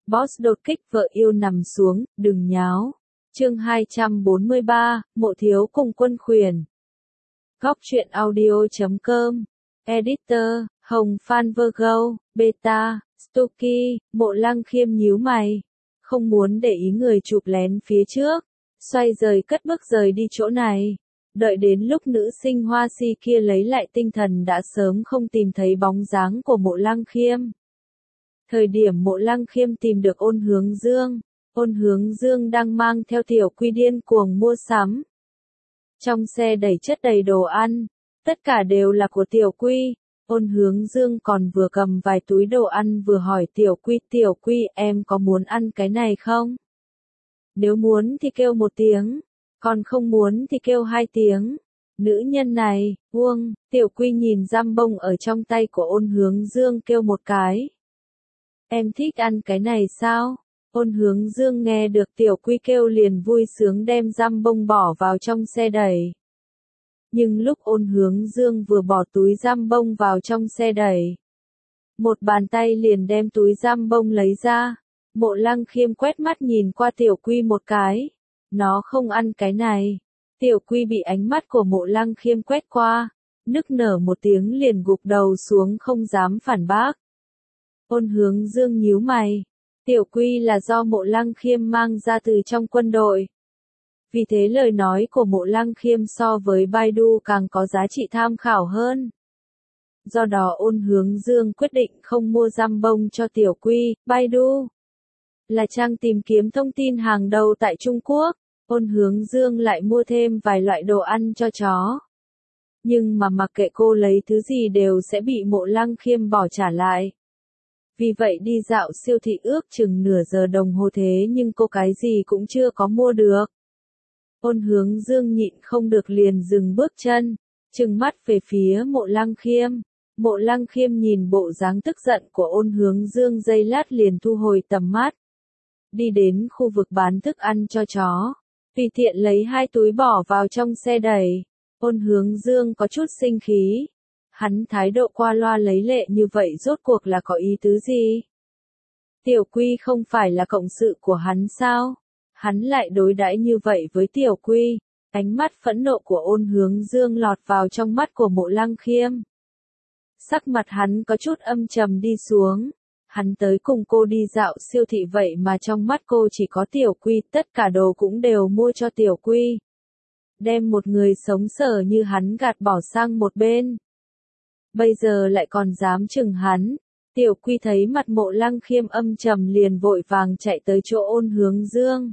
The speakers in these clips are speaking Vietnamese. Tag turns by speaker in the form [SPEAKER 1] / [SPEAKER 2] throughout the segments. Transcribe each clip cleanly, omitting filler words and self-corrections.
[SPEAKER 1] Boss đột kích vợ yêu nằm xuống, đừng nháo. Chương 243, Mộ Thiếu cùng Quân Khuyển. Góc truyện audio.com. Editor, Hồng Phan Virgo, Beta, Stucky. Mộ Lăng Khiêm nhíu mày. Không muốn để ý người chụp lén phía trước. Xoay rời cất bước rời đi chỗ này. Đợi đến lúc nữ sinh Hoa Si kia lấy lại tinh thần đã sớm không tìm thấy bóng dáng của Mộ Lăng Khiêm. Thời điểm Mộ Lăng Khiêm tìm được Ôn Hướng Dương đang mang theo Tiểu Quy điên cuồng mua sắm. Trong xe đầy chất đầy đồ ăn, tất cả đều là của Tiểu Quy. Ôn Hướng Dương còn vừa cầm vài túi đồ ăn vừa hỏi Tiểu Quy em có muốn ăn cái này không? Nếu muốn thì kêu một tiếng, còn không muốn thì kêu hai tiếng. Nữ nhân này, Tiểu Quy nhìn giam bông ở trong tay của Ôn Hướng Dương kêu một cái. Em thích ăn cái này sao? Ôn Hướng Dương nghe được Tiểu Quy kêu liền vui sướng đem giam bông bỏ vào trong xe đẩy. Nhưng lúc Ôn Hướng Dương vừa bỏ túi giam bông vào trong xe đẩy, một bàn tay liền đem túi giam bông lấy ra. Mộ Lăng Khiêm quét mắt nhìn qua Tiểu Quy một cái. Nó không ăn cái này. Tiểu Quy bị ánh mắt của Mộ Lăng Khiêm quét qua, nức nở một tiếng liền gục đầu xuống không dám phản bác. Ôn Hướng Dương nhíu mày. Tiểu Quy là do Mộ Lăng Khiêm mang ra từ trong quân đội. Vì thế lời nói của Mộ Lăng Khiêm so với Baidu càng có giá trị tham khảo hơn. Do đó Ôn Hướng Dương quyết định không mua giam bông cho Tiểu Quy. Baidu là trang tìm kiếm thông tin hàng đầu tại Trung Quốc. Ôn Hướng Dương lại mua thêm vài loại đồ ăn cho chó. Nhưng mà mặc kệ cô lấy thứ gì đều sẽ bị Mộ Lăng Khiêm bỏ trả lại. Vì vậy đi dạo siêu thị ước chừng nửa giờ đồng hồ thế nhưng cô cái gì cũng chưa có mua được. Ôn Hướng Dương nhịn không được liền dừng bước chân, trừng mắt về phía Mộ Lăng Khiêm. Mộ Lăng Khiêm nhìn bộ dáng tức giận của Ôn Hướng Dương giây lát liền thu hồi tầm mắt. Đi đến khu vực bán thức ăn cho chó, tùy tiện lấy hai túi bỏ vào trong xe đẩy. Ôn Hướng Dương có chút sinh khí. Hắn thái độ qua loa lấy lệ như vậy rốt cuộc là có ý tứ gì? Tiểu Quy không phải là cộng sự của hắn sao? Hắn lại đối đãi như vậy với Tiểu Quy. Ánh mắt phẫn nộ của Ôn Hướng Dương lọt vào trong mắt của Mộ Lăng Khiêm. Sắc mặt hắn có chút âm trầm đi xuống. Hắn tới cùng cô đi dạo siêu thị vậy mà trong mắt cô chỉ có Tiểu Quy, tất cả đồ cũng đều mua cho Tiểu Quy. Đem một người sống sờ như hắn gạt bỏ sang một bên. Bây giờ lại còn dám chừng hắn. Tiểu Quy thấy mặt Mộ Lăng Khiêm âm trầm liền vội vàng chạy tới chỗ Ôn Hướng Dương.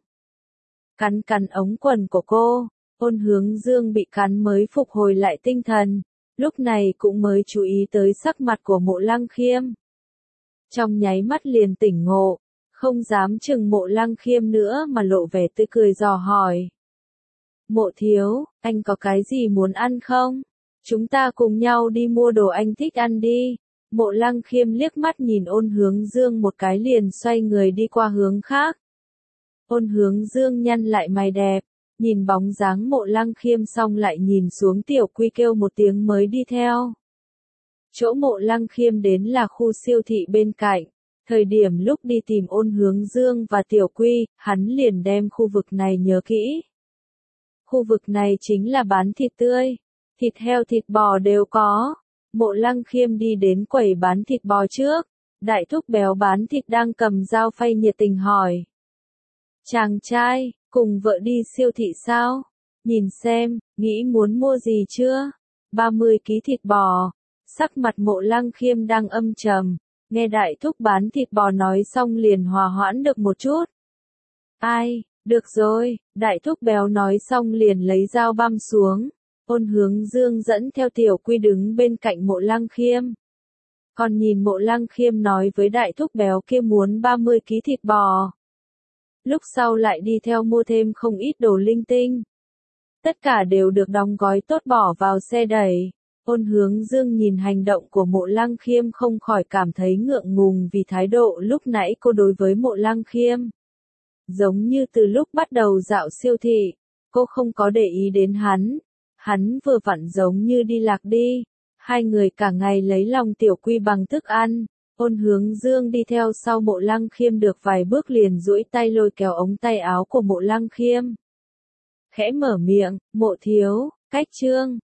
[SPEAKER 1] Cắn ống quần của cô. Ôn Hướng Dương bị cắn mới phục hồi lại tinh thần. Lúc này cũng mới chú ý tới sắc mặt của Mộ Lăng Khiêm. Trong nháy mắt liền tỉnh ngộ, không dám chừng Mộ Lăng Khiêm nữa mà lộ vẻ tươi cười dò hỏi. Mộ thiếu, anh có cái gì muốn ăn không? Chúng ta cùng nhau đi mua đồ anh thích ăn đi. Mộ Lăng Khiêm liếc mắt nhìn Ôn Hướng Dương một cái liền xoay người đi qua hướng khác. Ôn Hướng Dương nhăn lại mày đẹp, nhìn bóng dáng Mộ Lăng Khiêm xong lại nhìn xuống Tiểu Quy kêu một tiếng mới đi theo. Chỗ Mộ Lăng Khiêm đến là khu siêu thị bên cạnh. Thời điểm lúc đi tìm Ôn Hướng Dương và Tiểu Quy, hắn liền đem khu vực này nhớ kỹ. Khu vực này chính là bán thịt tươi. Thịt heo thịt bò đều có. Mộ Lăng Khiêm đi đến quầy bán thịt bò trước. Đại thúc béo bán thịt đang cầm dao phay nhiệt tình hỏi. Chàng trai, cùng vợ đi siêu thị sao? Nhìn xem, nghĩ muốn mua gì chưa? 30 ký thịt bò. Sắc mặt Mộ Lăng Khiêm đang âm trầm. Nghe đại thúc bán thịt bò nói xong liền hòa hoãn được một chút. Ai, được rồi, đại thúc béo nói xong liền lấy dao băm xuống. Ôn Hướng Dương dẫn theo Tiểu Quy đứng bên cạnh Mộ Lăng Khiêm. Còn nhìn Mộ Lăng Khiêm nói với đại thúc béo kia muốn 30 ký thịt bò. Lúc sau lại đi theo mua thêm không ít đồ linh tinh. Tất cả đều được đóng gói tốt bỏ vào xe đẩy. Ôn Hướng Dương nhìn hành động của Mộ Lăng Khiêm không khỏi cảm thấy ngượng ngùng vì thái độ lúc nãy cô đối với Mộ Lăng Khiêm. Giống như từ lúc bắt đầu dạo siêu thị, cô không có để ý đến hắn. Hắn vừa vặn giống như đi lạc đi. Hai người cả ngày lấy lòng Tiểu Quy bằng thức ăn. Ôn Hướng Dương đi theo sau Mộ Lăng Khiêm được vài bước liền duỗi tay lôi kéo ống tay áo của Mộ Lăng Khiêm. Khẽ mở miệng, Mộ thiếu, cách Trương,